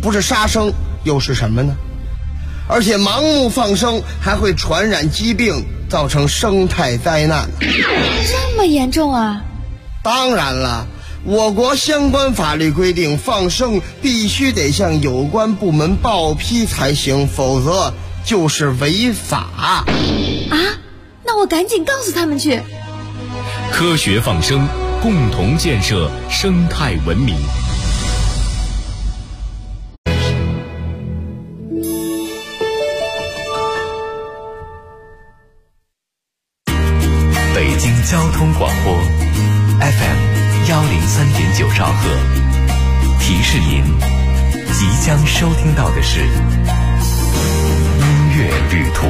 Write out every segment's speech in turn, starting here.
不是杀生又是什么呢？而且盲目放生还会传染疾病，造成生态灾难。 这么严重啊？ 当然了，我国相关法律规定，放生必须得向有关部门报批才行，否则就是违法。 啊？那我赶紧告诉他们去。 科学放生，共同建设生态文明。 北京交通广播 FM103.9兆赫，提示您即将收听到的是音乐旅途。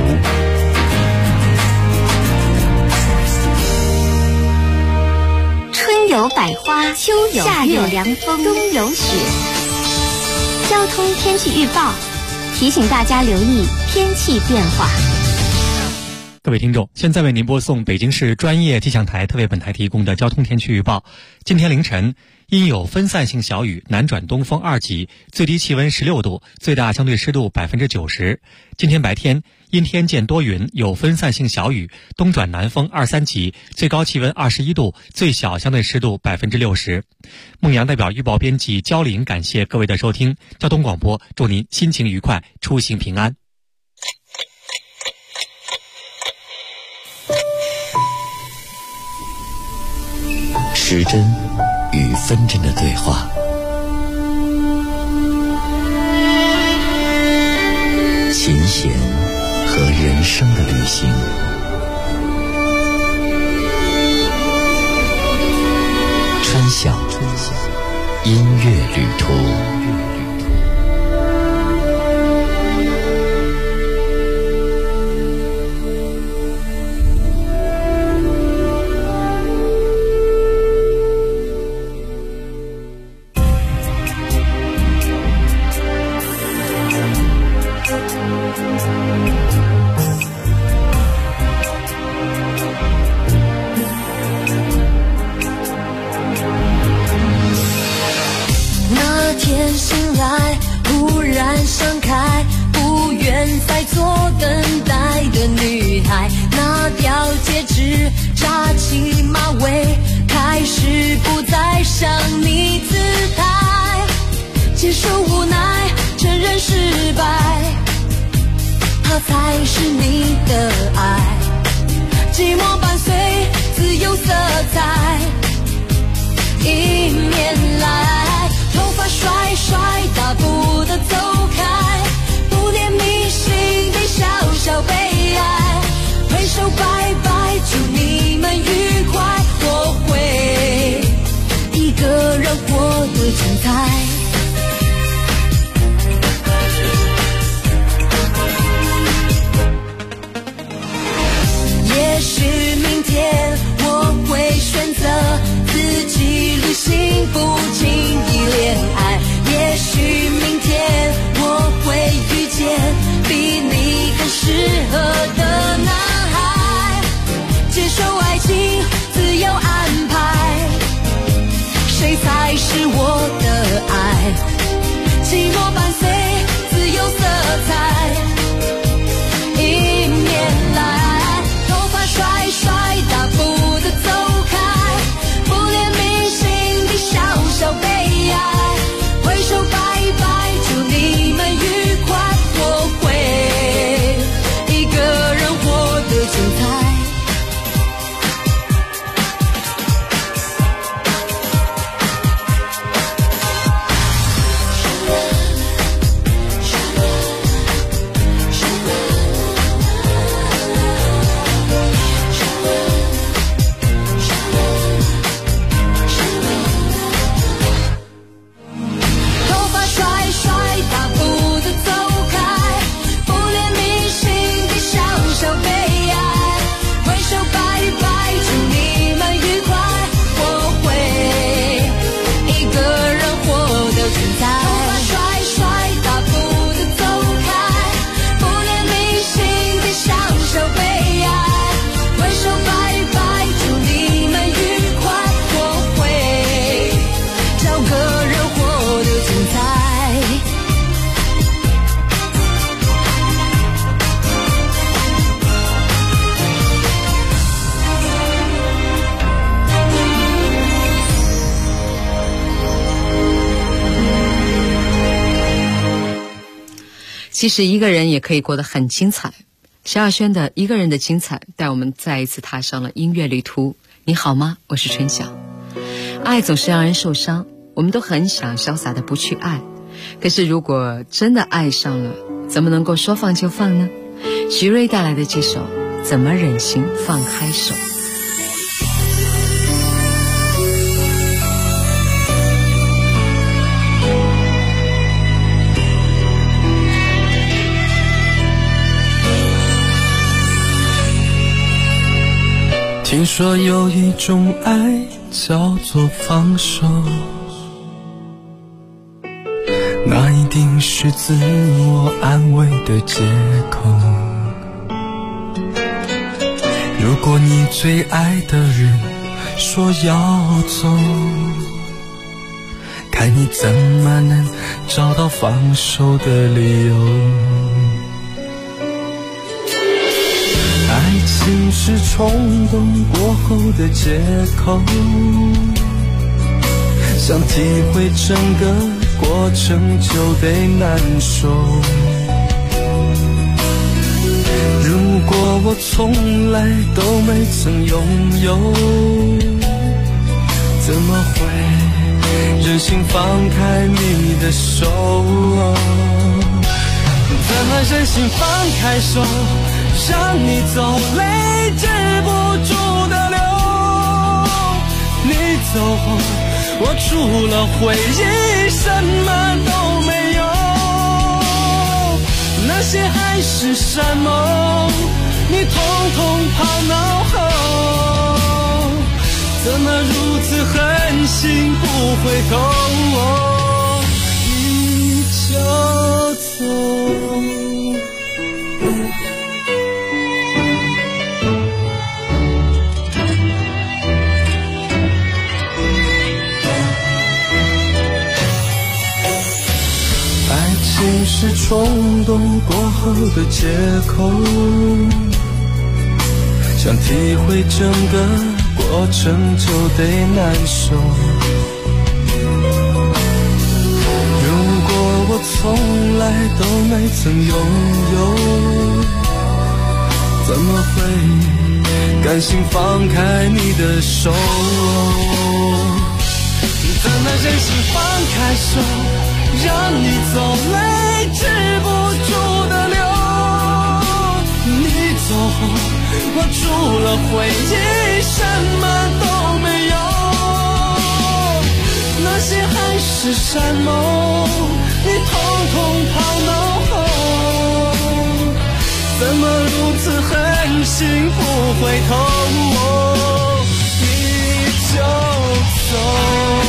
春有百花，秋有夏有凉风，冬有雪。交通天气预报提醒大家留意天气变化。 各位听众，现在为您播送北京市专业气象台特为本台提供的交通天气预报。今天凌晨因有分散性小雨，南转东风2级，最低气温16度，最大相对湿度90%。今天白天因天见多云，有分散性小雨，东转南风2、3级，最高气温21度，最小相对湿度60%。孟阳代表预报编辑焦林感谢各位的收听，交通广播祝您心情愉快，出行平安。 时针与分针的对话，琴弦和人生的旅行，春晓音乐旅途。 才是你的爱，寂寞伴随自由色彩，迎面来，头发甩甩，大步的走开，不念迷信的小小悲哀，挥手拜拜，祝你们愉快，我会一个人活得精彩。也许明天我会选择自己旅行，不轻易恋爱。也许明天其实一个人也可以过得很精彩。萧亚轩的《一个人的精彩》带我们再一次踏上了音乐旅途。你好吗？我是春晓。爱总是让人受伤，我们都很想潇洒的不去爱，可是如果真的爱上了，怎么能够说放就放呢？徐芮带来的这首《怎么忍心放开手》。 听说有一种爱叫做放手，那一定是自我安慰的借口。如果你最爱的人说要走，看你怎么能找到放手的理由。爱情是冲动过后的借口，想体会整个过程就得难受。如果我从来都没曾拥有，怎么会忍心放开你的手？怎么忍心放开手，让你走，泪止不住的流。你走后，我除了回忆什么都没有。那些海誓山盟，你统统抛脑后。怎么如此狠心不回头，你就走。是冲动过后的借口，想体会整个过程就得难受。如果我从来都没曾拥有，怎么会甘心放开你的手？怎么忍心放开手，让你走，泪止不住的流。你走后，我除了回忆什么都没有。那些海誓山盟，你统统抛脑后。怎么如此狠心不回头，你就走。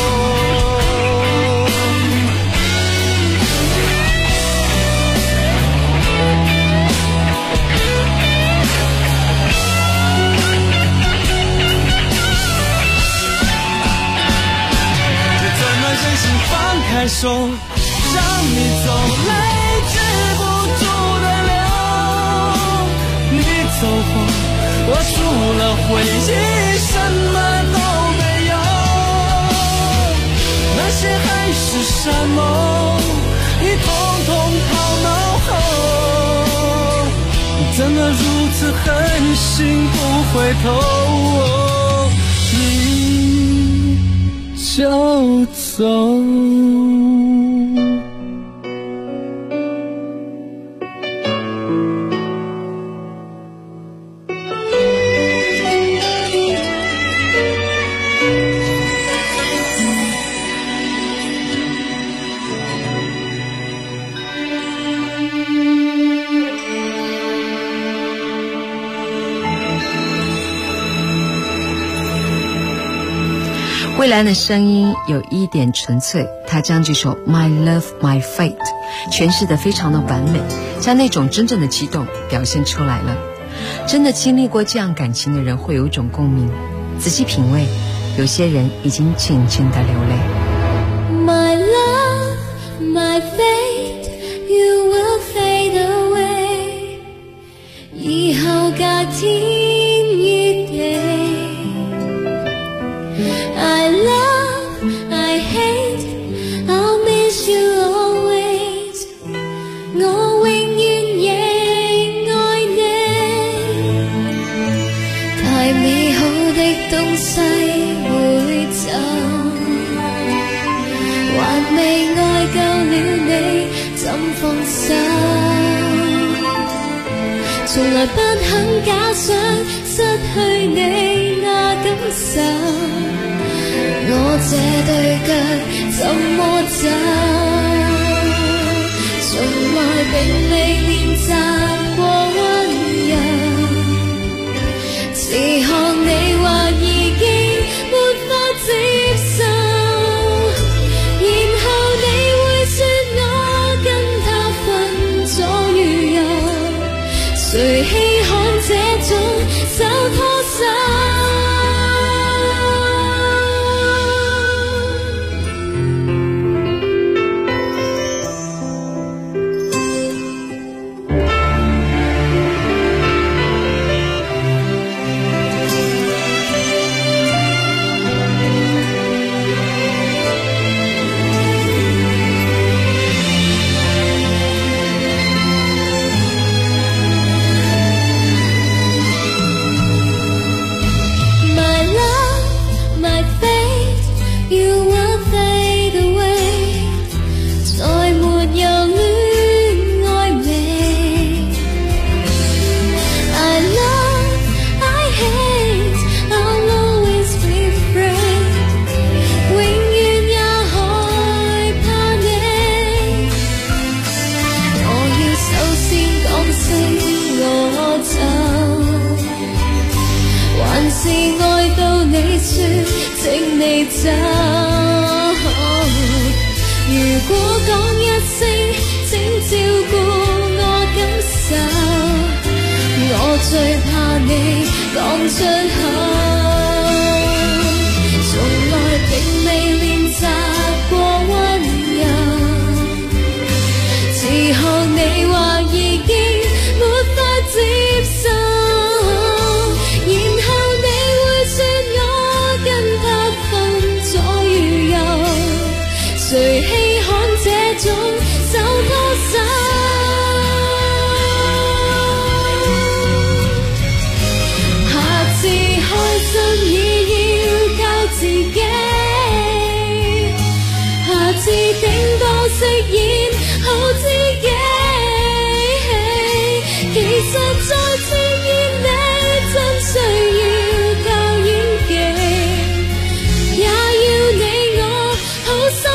放开手，让你走，泪止不住的流。你走后，我除了回忆什么都没有。那些海誓山盟，你统统抛脑后。怎么如此狠心不回头，你就走。 蔚蓝的声音有一点纯粹，他将这首 My Love My Fate 诠释得非常的完美，将那种真正的激动表现出来了。真的经历过这样感情的人会有一种共鸣，仔细品味，有些人已经静静地流泪。 My love My fate You will fade away 以後假天與地I love, I hate, I'll miss you always. 東西會走，還未愛夠了你怎放手，從來不肯假想失去你那感受，我這對腳怎麼走，從來並未練習過溫柔，只看你話已經沒法接受，然後你會說我跟他分左與右，誰稀罕這種手拖手，請你走，如果講一聲請照顧我感受，我最怕你講出口，從來並未練習過溫柔，只看你話已經沒法接受，誰稀罕這種手拖手，下次開心已要靠自己，下次頂多飾演好知己，其實再次見你真需要靠演技，也要你我好心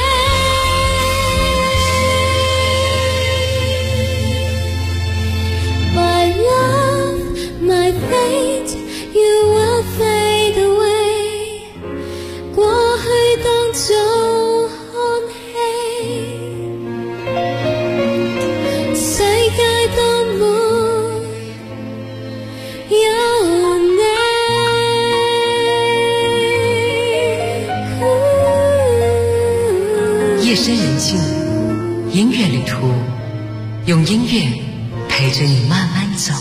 夜深人静，音乐旅途，用音乐陪着你慢慢走。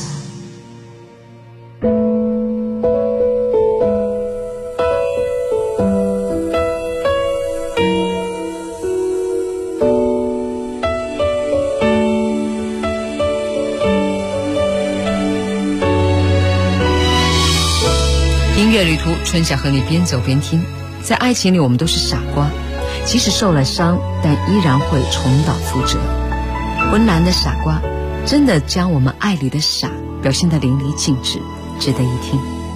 音乐旅途，春夏和你边走边听。在爱情里，我们都是傻瓜。即使受了伤，但依然会重蹈覆辙。温岚的傻瓜真的将我们爱里的傻表现得淋漓尽致，值得一听。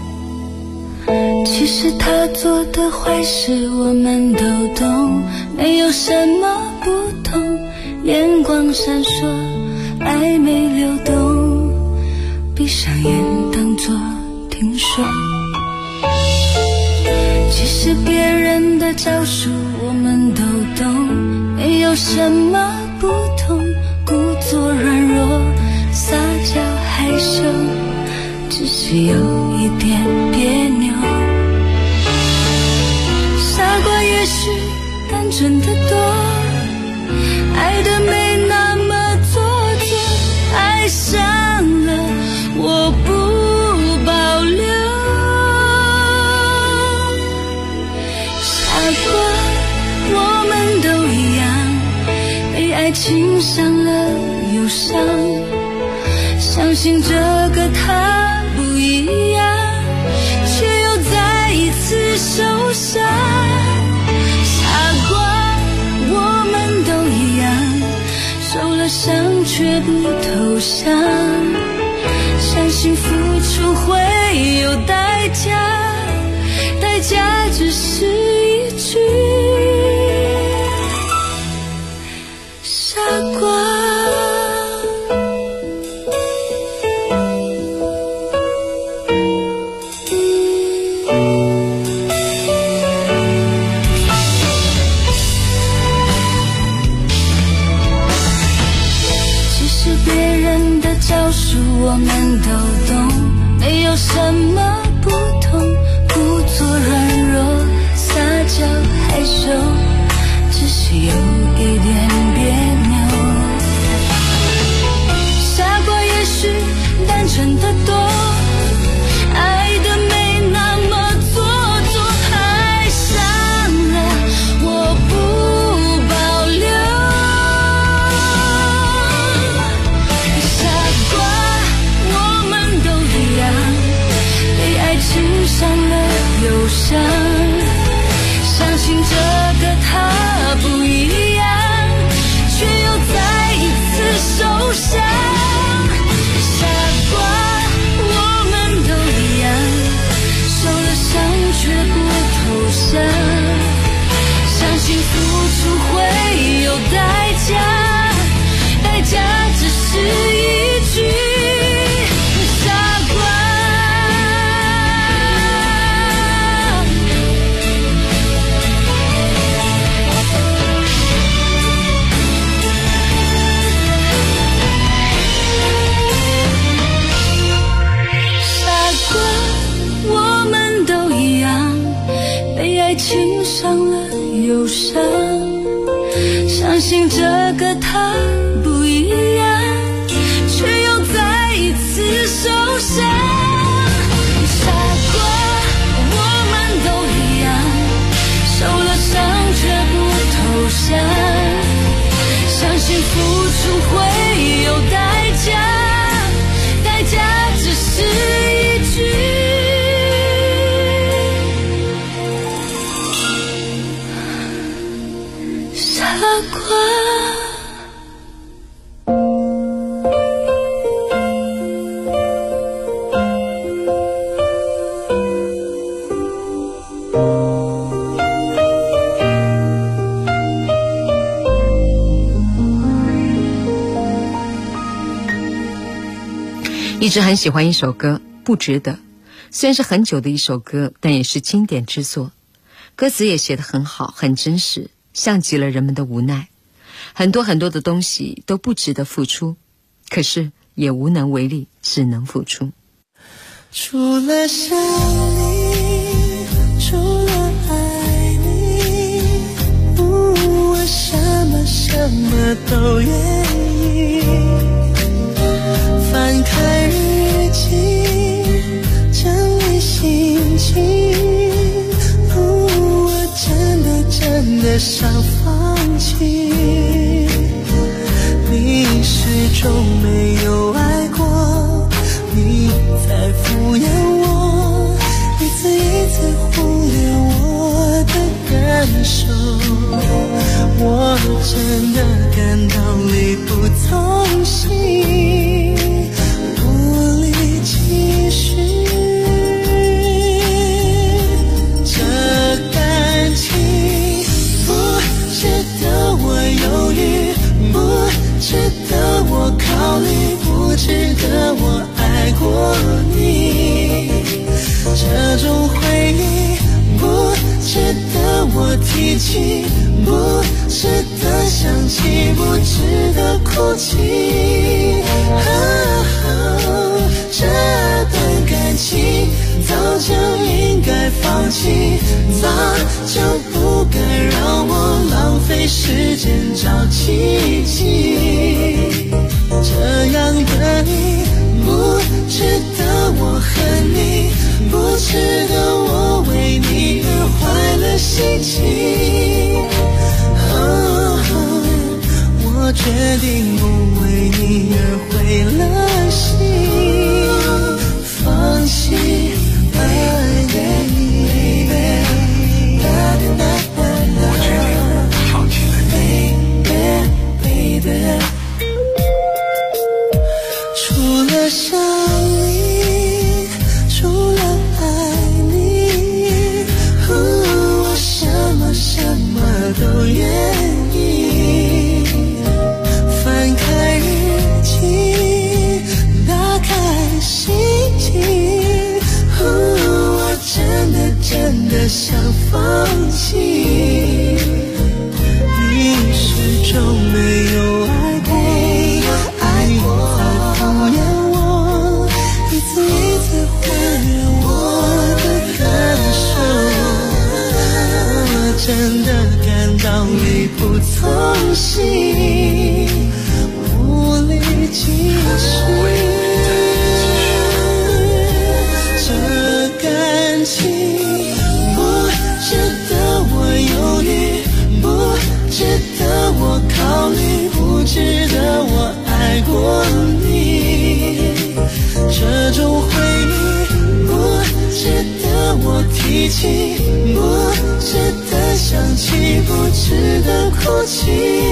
其实他做的坏事我们都懂，没有什么不同，眼光闪烁，暧昧流动，闭上眼当作听说。其实别人的招数我们都懂，没有什么不同，故作软弱，撒娇害羞，只是有一点别扭。傻瓜也许单纯的多，爱的没那么做作，爱上了我不保留。傻瓜我们都一样，被爱情伤了忧伤，相信这个他不一样，却又在下。傻瓜，我们都一样，受了伤却不投降，相信付出会有代价，代价只是一句傻瓜。我们都懂，没有什么不同，故作软弱，撒娇害羞，只是有一点别扭。傻瓜也许单纯的多，爱的没那么做作，爱上了我不保留。伤了忧伤，相信这个他不一样，却又再一次受伤。傻瓜，我们都一样，受了伤却不投降，相信付出会有代价，代价只是一句情伤了忧伤，相信这个他不一样，却又再一次受伤。傻瓜，我们都一样，受了伤却不投降，相信付出会有代价，代价只是一句傻瓜。 一直很喜欢一首歌《不值得》，虽然是很久的一首歌，但也是经典之作。歌词也写得很好，很真实，像极了人们的无奈。很多很多的东西都不值得付出，可是也无能为力，只能付出。 除了想你，除了爱你，我什么都愿意。翻开日记，整理心情，我真的想放弃。你始终没有爱过，你在敷衍我，一次一次忽略我的感受，我真的感到力不从心，无力继续。这感情不值得我犹豫，不值得我考虑，不值得我爱过你。这种回忆不值得我提起，不值得想起，不值得哭泣。这段感情早就应该放弃，早就不该让我浪费时间找奇迹。这样的你不值得我恨你，不值得我为你而坏了心情。我决定不为你而毁了心，放弃爱你。 想放弃，你始终没有爱过，你在敷衍我，一次一次还原我的感受，我真的感到力不从心，无力继续。这感情不值得我犹豫，不值得我考虑，不值得我爱过你。这种回忆不值得我提起，不值得想起，不值得哭泣。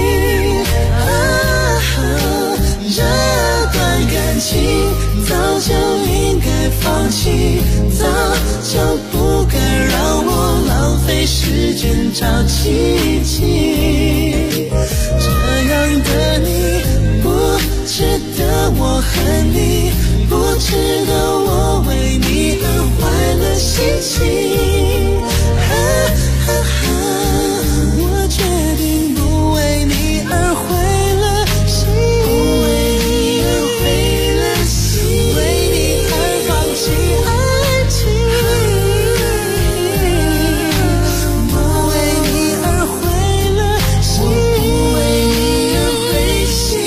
这段感情早就应该放弃，早就不该让我浪费时间找奇迹。这样的你不值得我恨你，不值得我为你而坏了心情。我决定不为你而毁了心，不为你而毁了心，为你而放弃爱情，不为你而毁了心，不为你而灰心。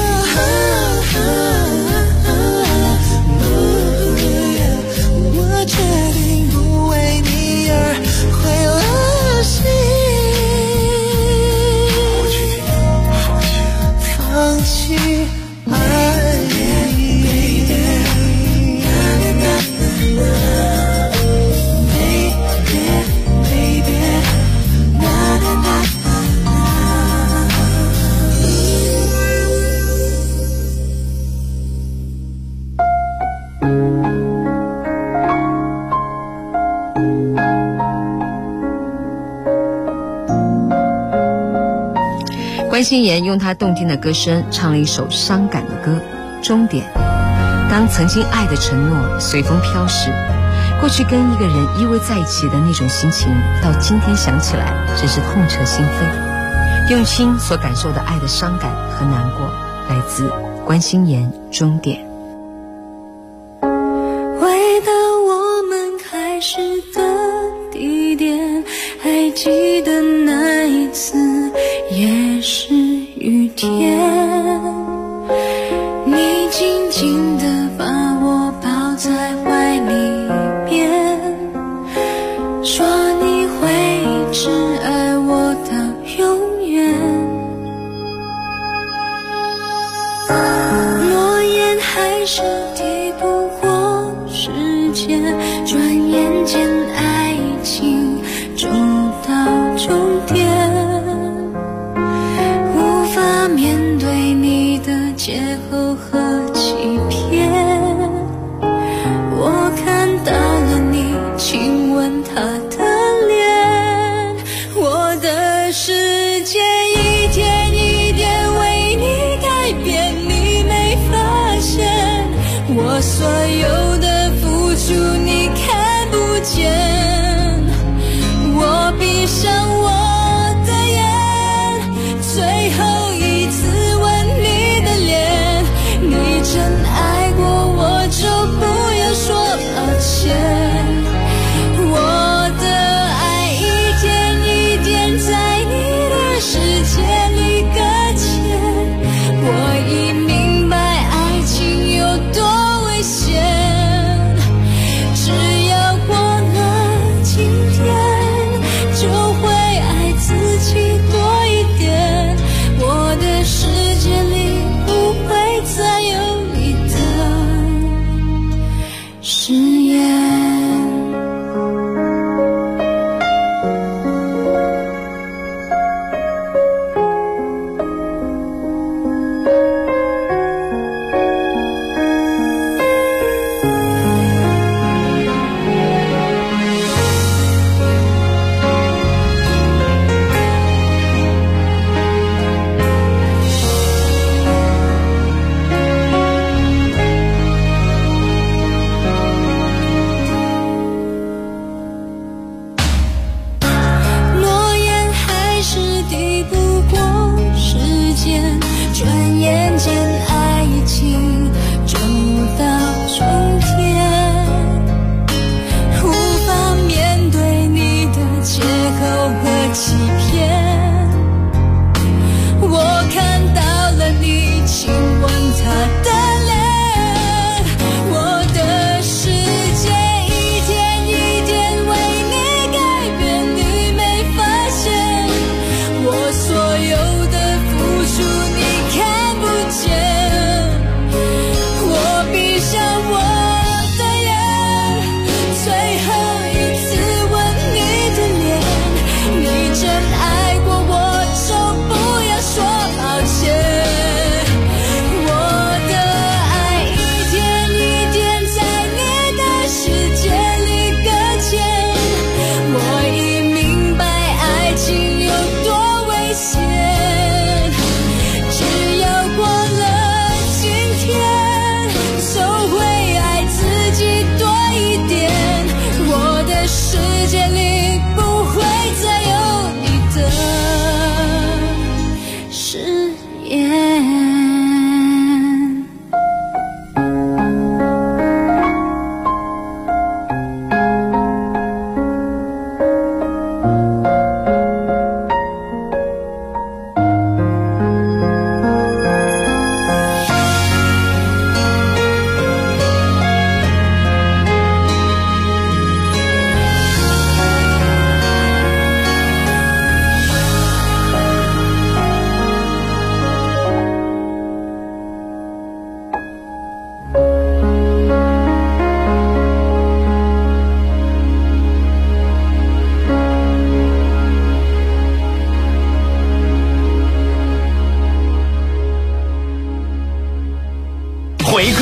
我决定不为你而毁了心，放弃爱你。 关心妍用她动听的歌声唱了一首伤感的歌《终点》。当曾经爱的承诺随风飘逝，过去跟一个人依偎在一起的那种心情，到今天想起来真是痛彻心扉。用心所感受的爱的伤感和难过，来自关心妍《终点》。 回到我们开始的地点，还记得那一次也是雨天，你紧紧地把我抱在怀里边，说你会一直爱我到永远。诺言还是抵不过时间，转眼间爱情走到终点，无法面对你的借口和欺骗。我看到了你亲吻他的脸，我的世界一天一点为你改变，你没发现我所有的付出你看不见。我闭上我的眼，最后一次吻你的脸，你真爱过我就不要说抱歉。我的爱一点一点在你的世界里搁浅，我已明白爱情有多危险，只要我能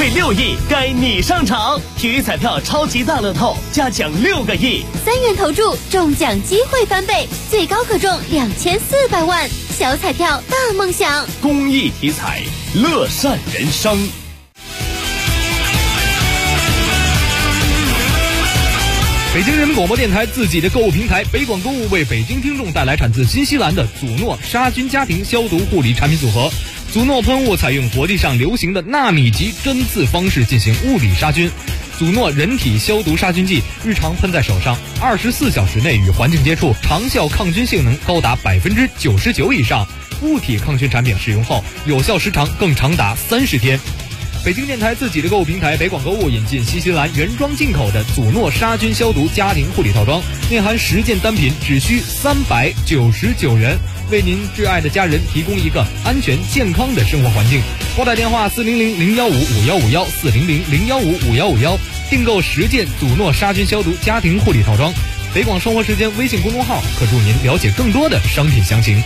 馈6亿，该你上场！体育彩票超级大乐透加奖6个亿 ，3元投注中奖机会翻倍，最高可中2400万。小彩票大梦想， 公益体彩，乐善人生。 北京人民广播电台自己的购物平台北广购物为北京听众带来产自新西兰的祖诺杀菌家庭消毒护理产品组合。祖诺喷雾采用国际上流行的纳米级针刺方式进行物理杀菌。祖诺人体消毒杀菌剂日常喷在手上，24小时内与环境接触，长效抗菌性能高达99%以上。物体抗菌产品使用后有效时长更长达30天。北京电台自己的购物平台北广购物引进新西兰原装进口的祖诺杀菌消毒家庭护理套装，内含10件单品，只需399元，为您挚爱的家人提供一个安全健康的生活环境。拨打电话400-015-5151 400-015-5151，订购10件祖诺杀菌消毒家庭护理套装。北广生活时间微信公众号可助您了解更多的商品详情。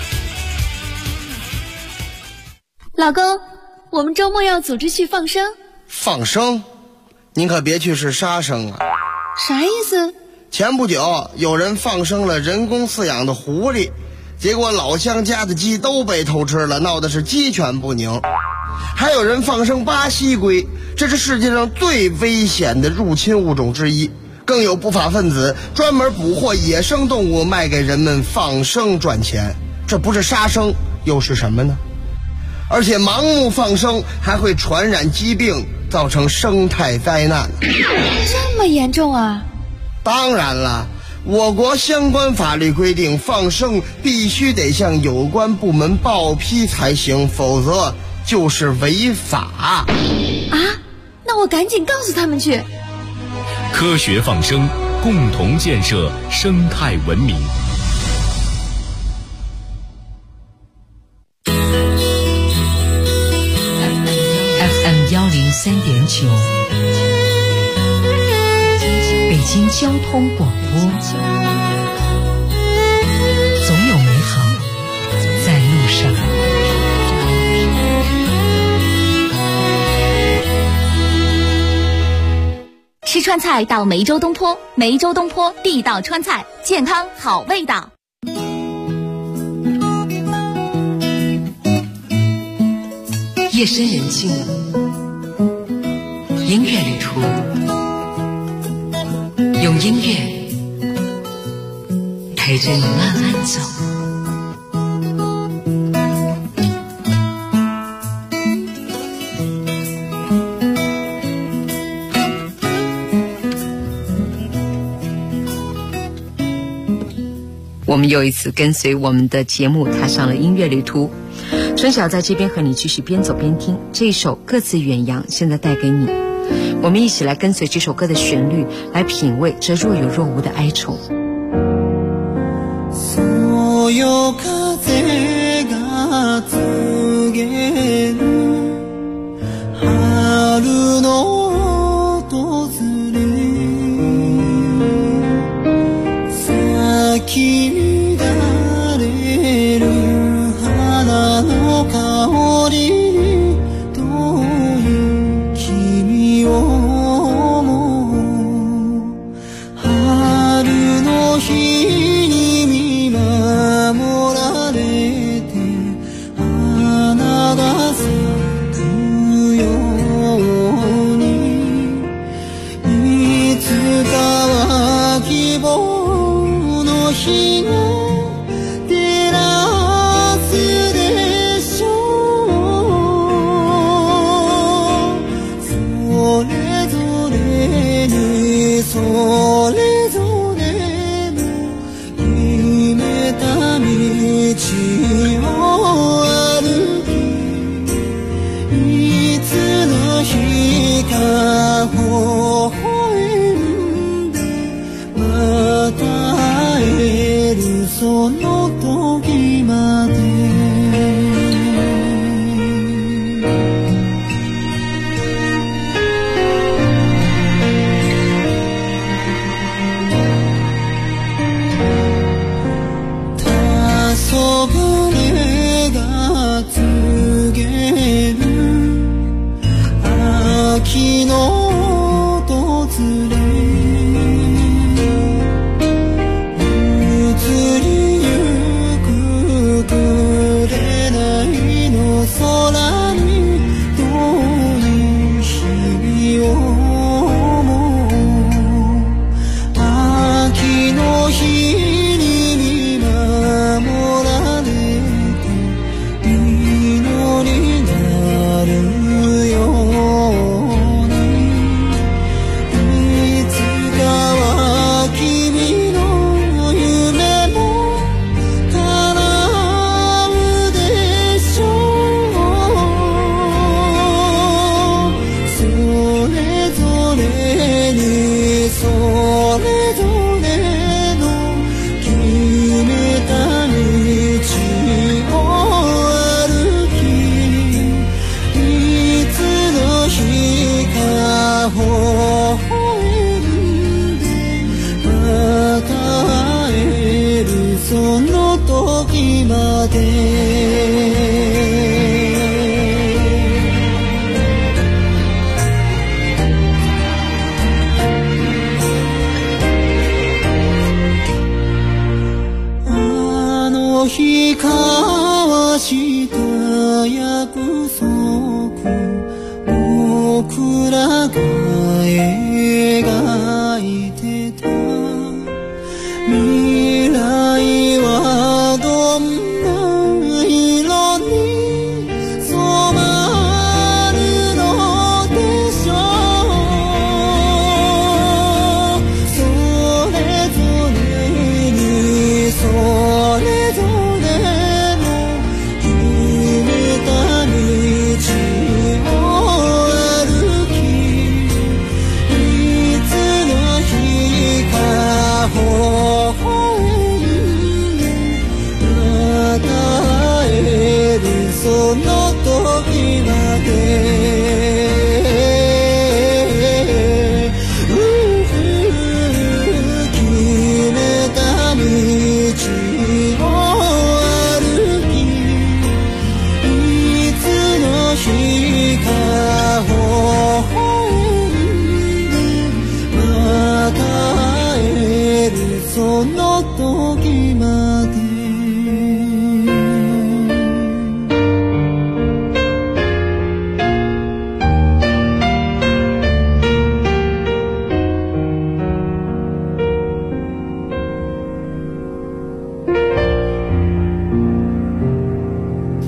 老公，我们周末要组织去放生。 放生？您可别去是杀生啊！ 啥意思？ 前不久有人放生了人工饲养的狐狸，结果老乡家的鸡都被偷吃了，闹的是鸡犬不宁。还有人放生巴西龟，这是世界上最危险的入侵物种之一。更有不法分子专门捕获野生动物卖给人们放生赚钱，这不是杀生又是什么呢？而且盲目放生还会传染疾病，造成生态灾难。 这么严重啊？ 当然了，我国相关法律规定，放生必须得向有关部门报批才行，否则就是违法。 啊？那我赶紧告诉他们去。 科学放生，共同建设生态文明。 103.9，北京交通广播，总有美好在路上。 吃川菜到梅州东坡，梅州东坡地道川菜，健康好味道。 夜深人静，音乐旅途，用音乐陪着你慢慢走。我们又一次跟随我们的节目踏上了音乐旅途。春晓在这边和你继续边走边听，这一首各自远扬现在带给你，我们一起来跟随这首歌的旋律，来品味这若有若无的哀愁。 そよ風が告げる春の訪れ、咲き乱れる花の香りに遠い君を思う、春の日に見守られて花が咲くように、いつかは希望の日が照らすでしょう、それぞれにそれぞれの決めた道を歩き、いつの日か微笑んでまた会えるその時まで。黄昏が告げる秋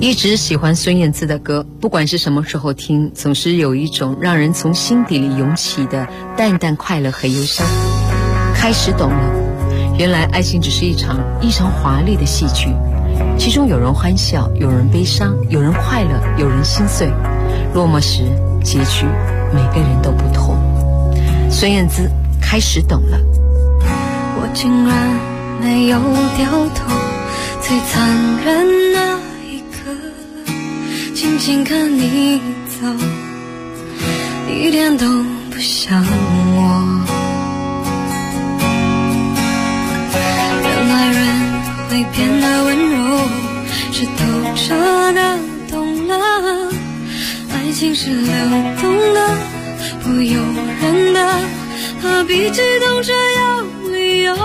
一直喜欢孙燕姿的歌，不管是什么时候听，总是有一种让人从心底里涌起的淡淡快乐和忧伤。开始懂了，原来爱情只是一场华丽的戏剧，其中有人欢笑，有人悲伤，有人快乐，有人心碎。落寞时，结局每个人都不同。孙燕姿，开始懂了。 我竟然没有掉头，最残忍那一刻，静静看你走，一点都不像我。原来人会变得温柔，是透彻的懂了，爱情是流动的，不由人的，何必激动着要理由？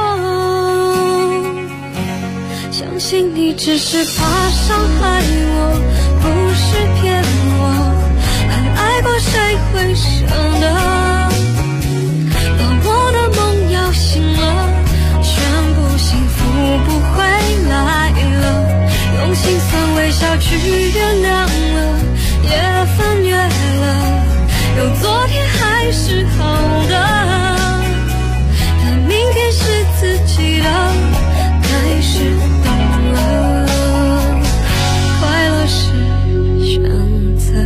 相信你只是怕伤害我，不是骗我，爱过谁会舍得？把我的梦摇醒了，全部幸福不会来了，用心酸微笑去原谅了，也翻越了，有昨天还是好的，但明天是自己的，开始懂了，快乐是选择。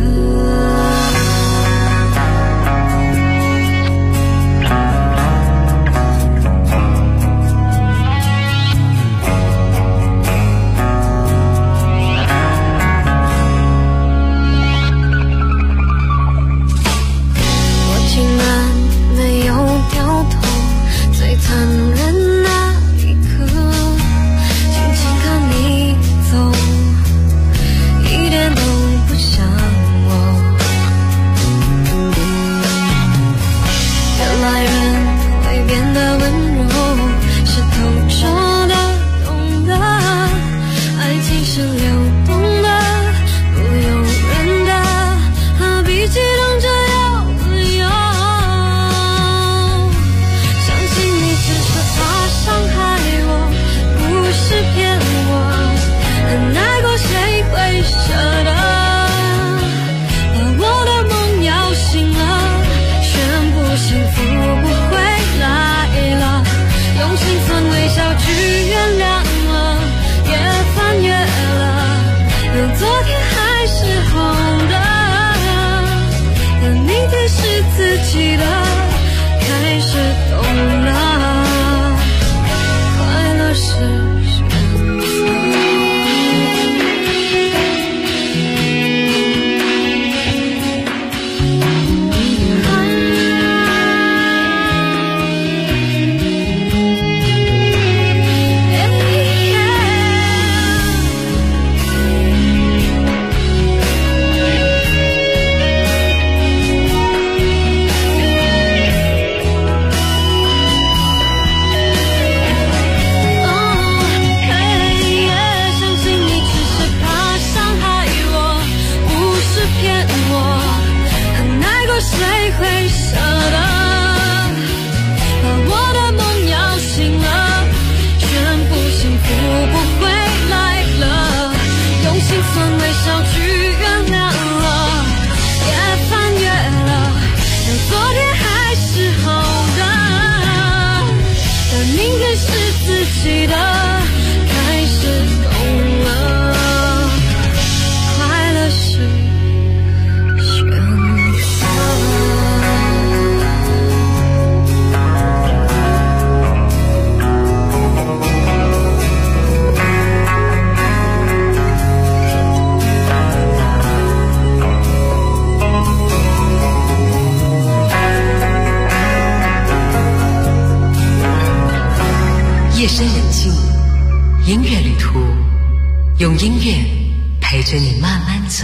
夜深人静，音乐旅途，用音乐陪着你慢慢走。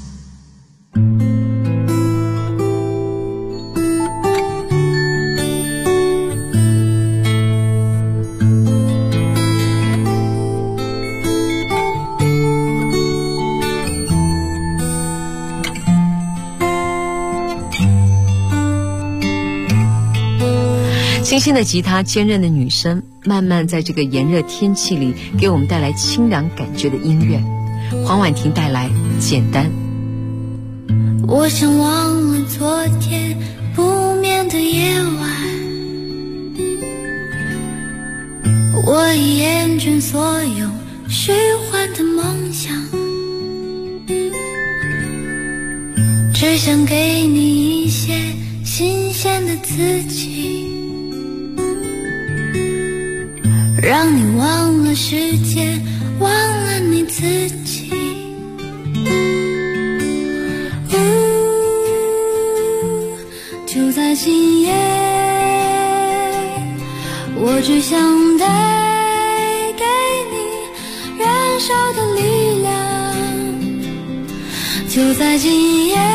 清新的吉他，坚韧的女声，慢慢在这个炎热天气里给我们带来清凉感觉的音乐。 黄婉婷带来简单。 我想忘了昨天不眠的夜晚，我已厌倦所有虚幻的梦想，只想给你一些新鲜的自己，让你忘了世界，忘了你自己。就在今夜，我只想带给你燃烧的力量。就在今夜，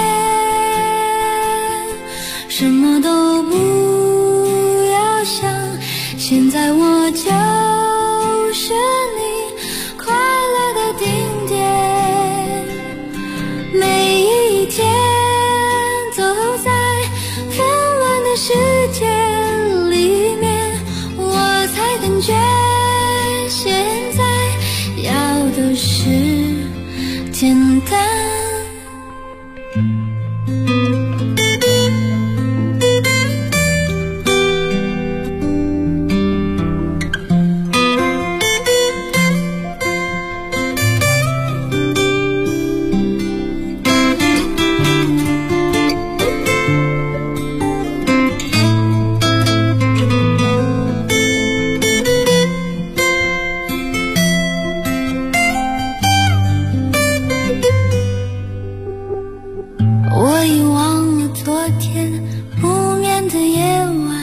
什么都不要想，现在我就是你快乐的顶点。每一天走在纷乱的世界里面，我才感觉现在要的是简单。我已忘了昨天不眠的夜晚，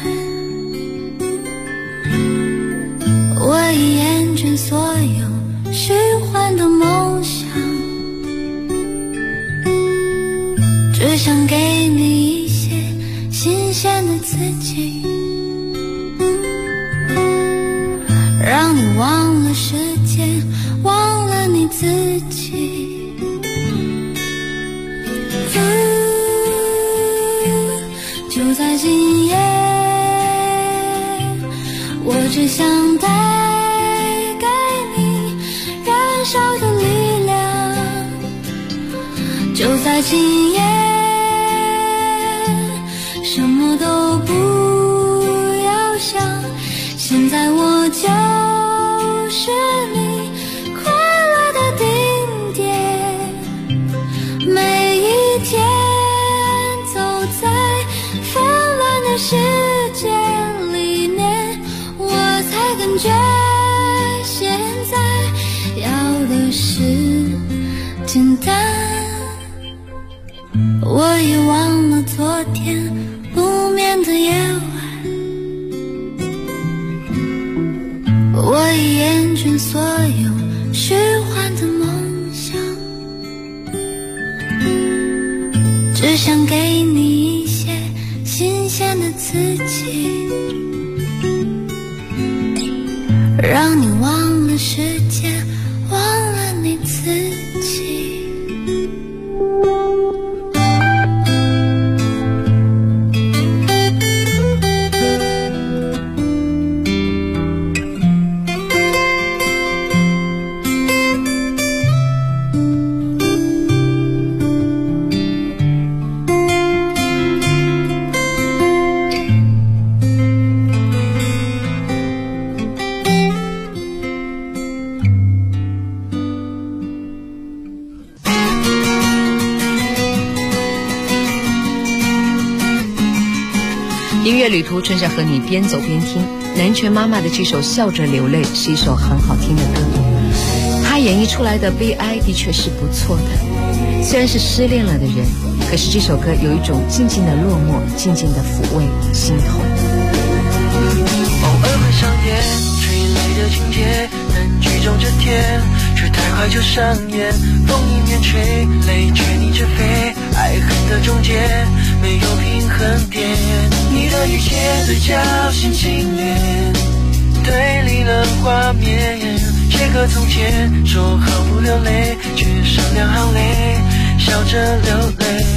我已厌倦所有虚幻的梦想，只想给你一些新鲜的自己，让你忘了时间，忘了你自己。就在今夜，我只想带给你燃烧的力量。就在今夜，什么都不要想，现在我就是你快乐的顶点。每一天走在纷乱的世界里面，我才感觉现在要的是简单。我已忘了昨天不眠的夜晚，我已厌倦所有虚幻的梦想，只想给你一些新鲜的自己，让你忘了时间，忘了你自己。 音乐旅途，春夏和你边走边听。南拳妈妈的这首《笑着流泪》是一首很好听的歌，她演绎出来的悲哀的确是不错的。虽然是失恋了的人，可是这首歌有一种静静的落寞，静静的抚慰心头。 偶尔会上演催泪的情节，但剧中这天却太快就上演。风一面吹，泪却逆着飞，爱恨的中间没有平衡点。你的一切对角线情缘，对立了画面。写个从前，说好不流泪，却剩2行泪，笑着流泪。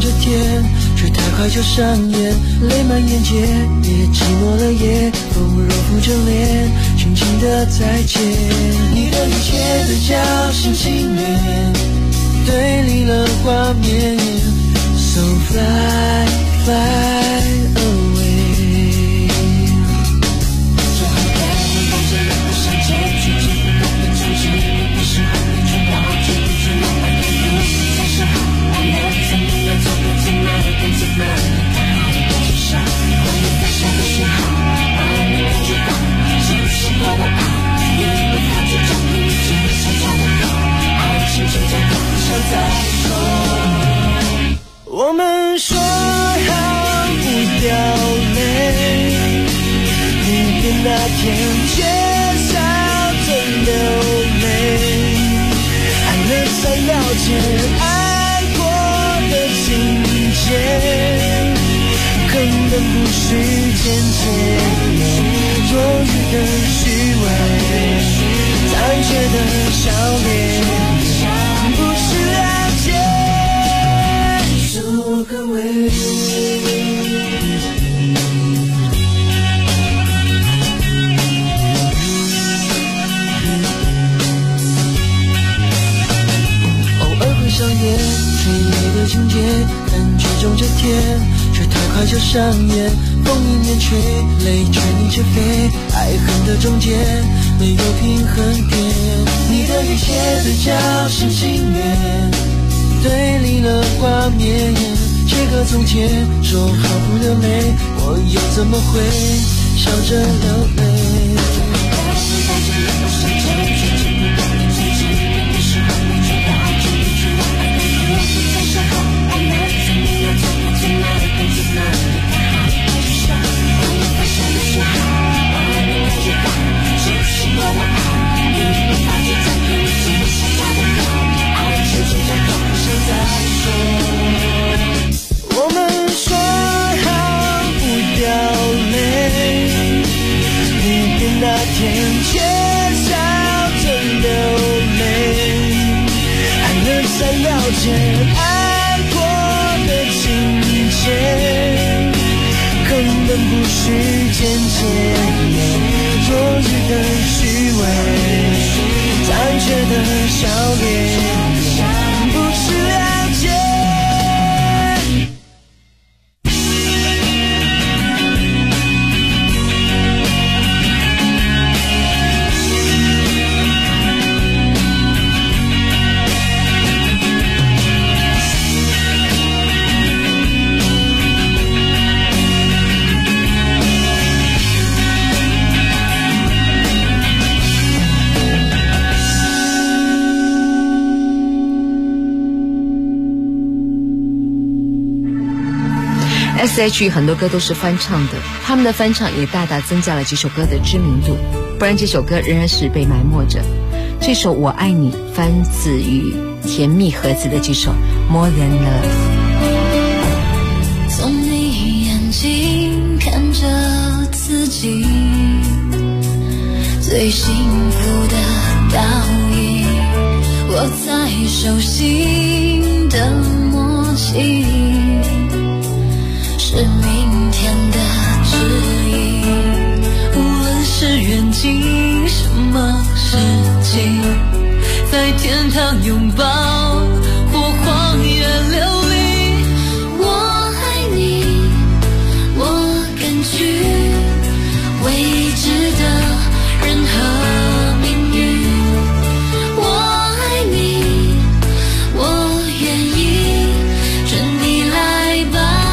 着天，却太快就上演，泪满眼睫，也寂寞了夜，风若拂着脸，轻轻的再见。你的一切都叫心情面，对立了画面 ，So fly fly away。最后带我带着人不上街，去记不懂的周期，不是后面全到这不是浪漫的路，才是好爱的，怎么样走不怎么跟怎么太好的感受上，我也在想的是好爱你的知道，是不是我的爱，你会发觉证明是你想要的好，爱情就在路上再说。我们说好不掉泪，离别那天缺少着流泪，爱了才了解爱过的情节，根本不需渐渐，多余的虚伪，残缺的笑脸，不是爱情。我更为偶尔会上演催泪的情节，但却中着甜，却太快就上演，风一面吹，泪却逆着飞，爱恨的中间没有平衡点，你的一切都叫心情面，对立了画面，切割从前，说好不流泪，我又怎么会笑着流泪？我们说好不掉泪，离别那天缺少着流泪，爱了才了解爱过的情节，根本不需渐渐，多余的虚伪，残缺的笑脸，不是爱情。 S.H.E 很多歌都是翻唱的，他们的翻唱也大大增加了几首歌的知名度，不然这首歌仍然是被埋没着。这首《我爱你》翻自于甜蜜盒子的这首《More Than Love》。 从你眼睛看着自己，最幸福的倒影，我在手心的默契。是明天的指引，无论是远近什么事情，在天堂拥抱或荒野流离，我爱你，我根据未知的人和命运，我爱你，我愿意准你来吧，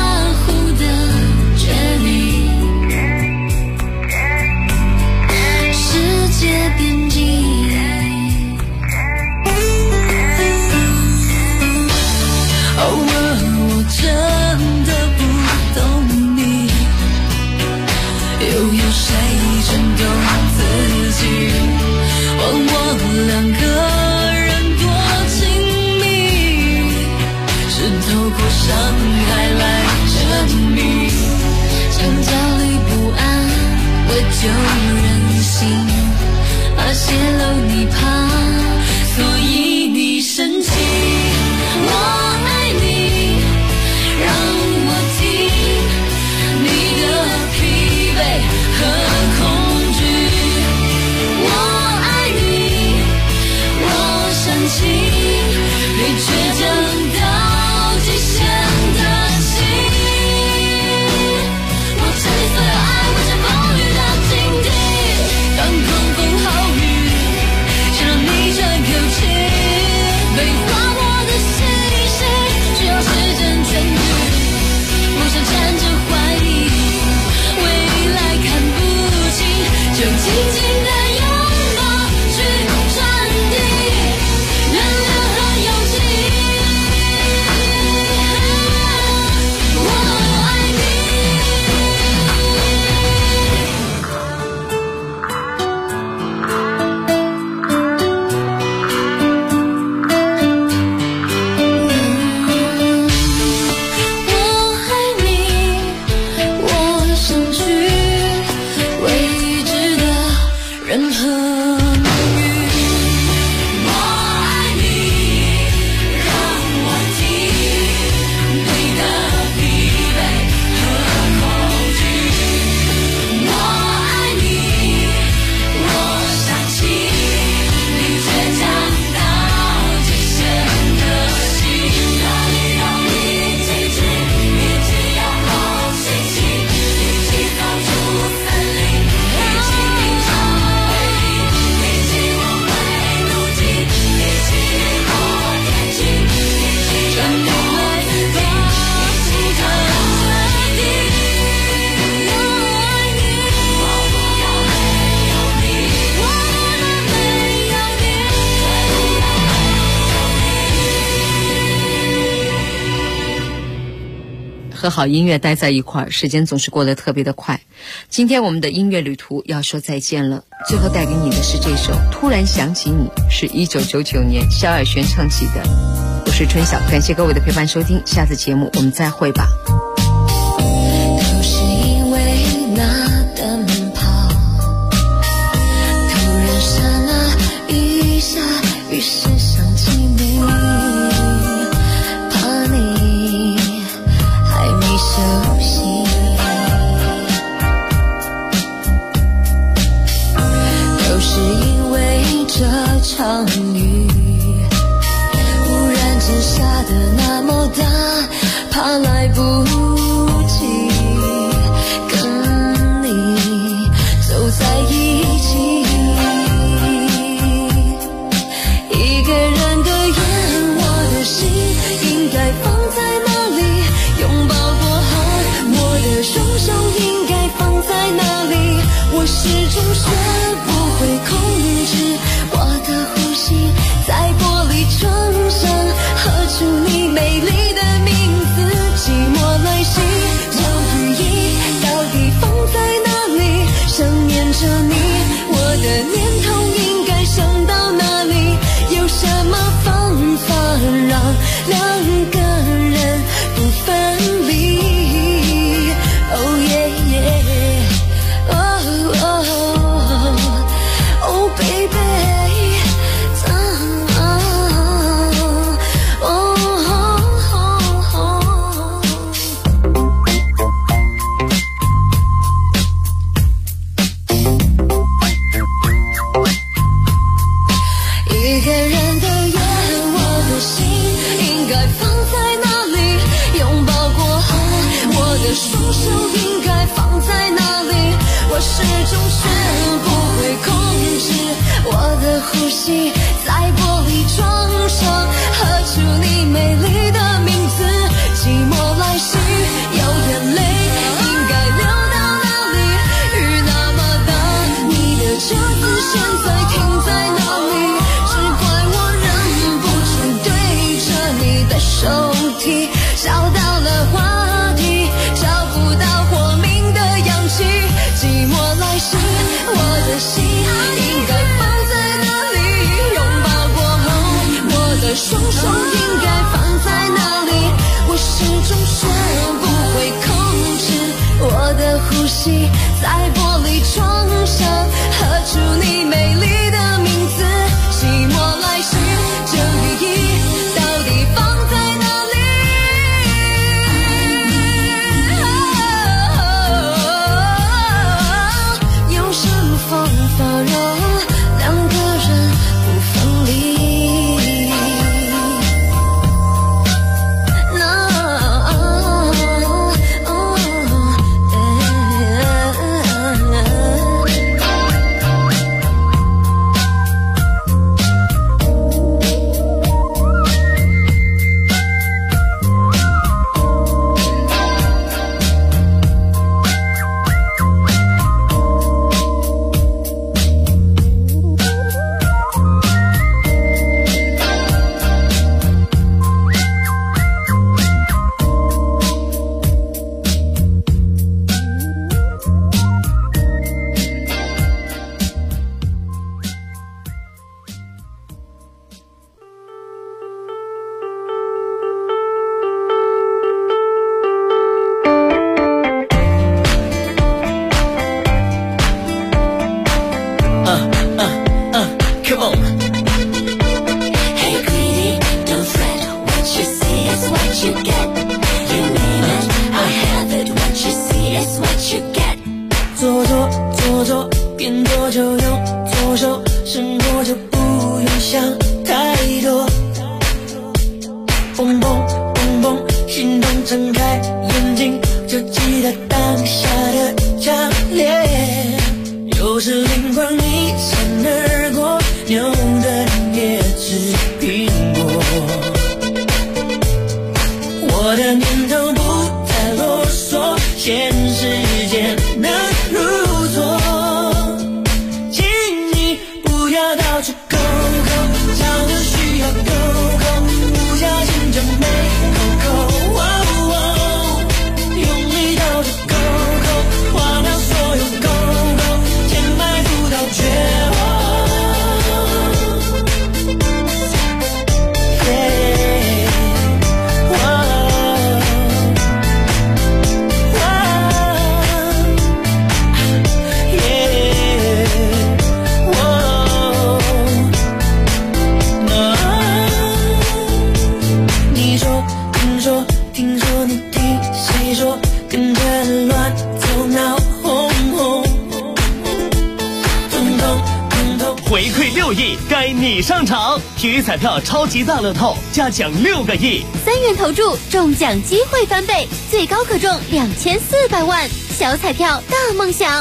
就任性，怕泄露你怕，所以你生气。我爱你， 和好音乐待在一块儿，时间总是过得特别的快。今天我们的音乐旅途要说再见了，最后带给你的是这首《突然想起你》，是1999年萧亚轩唱起的。我是春晓，感谢各位的陪伴收听，下次节目我们再会吧。 都是因为那灯泡突然闪了一下，于是想起你，怕你还没休息。都是因为这场雨忽然间下得那么大，怕来不及跟你走在一起。一个人的夜，我的心应该放在哪里？拥抱过后，我的双手应该放在哪里？我始终学不会控制我的呼吸，在玻璃窗上合出你美丽的名字。寂寞来袭，这雨衣到底放在哪里？想念着你，我的念头应该想到哪里？有什么方法让两个人不分离？Oh yeah yeah, oh oh oh baby,一个人的夜，我的心应该放在哪里？拥抱过后，我的双手应该放在哪里？我始终学不会控制我的呼吸，在玻璃窗上合出你美丽的名字。寂寞来袭，有眼泪应该流到哪里？雨那么大，你的车子现在停在哪里？只怪我忍不住对着你的手提，找到了话题，找不到活命的氧气。寂寞来袭，我的心应该放在哪里？拥抱过后，我的双手应该放在哪里？我始终学不会控制我的呼吸，在玻璃窗上合出你美丽的名字。寂寞来袭，这雨衣到底放在哪里？有什么方法让两个人不分离回馈6亿，该你上场。体育彩票超级大乐透加奖6个亿 ，3元投注中奖机会翻倍，最高可中2400万，小彩票大梦想。